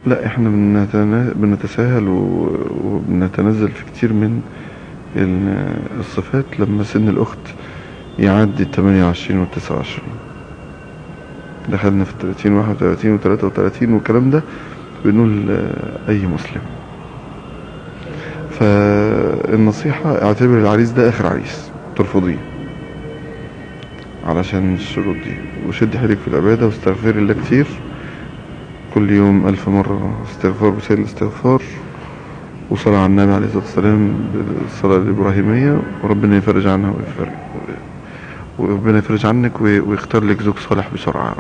لا، احنا بنتساهل وبنتنزل في كتير من الصفات لما سن الأخت يعدي 28 و29. دخلنا في 30 31 و33 والكلام ده، بنقول أي مسلم. فالنصيحة: اعتبر العريس ده آخر عريس ترفضيه علشان الشروط دي، وشد حيلك في العبادة واستغفر الله كتير، كل يوم 1000 مرة استغفار بسير الاستغفار، وصلاة على النبي عليه الصلاة والسلام بالصلاة الإبراهيمية، وربنا يفرج عنها وربنا يفرج عنك ويختار لك زوج صالح بسرعة.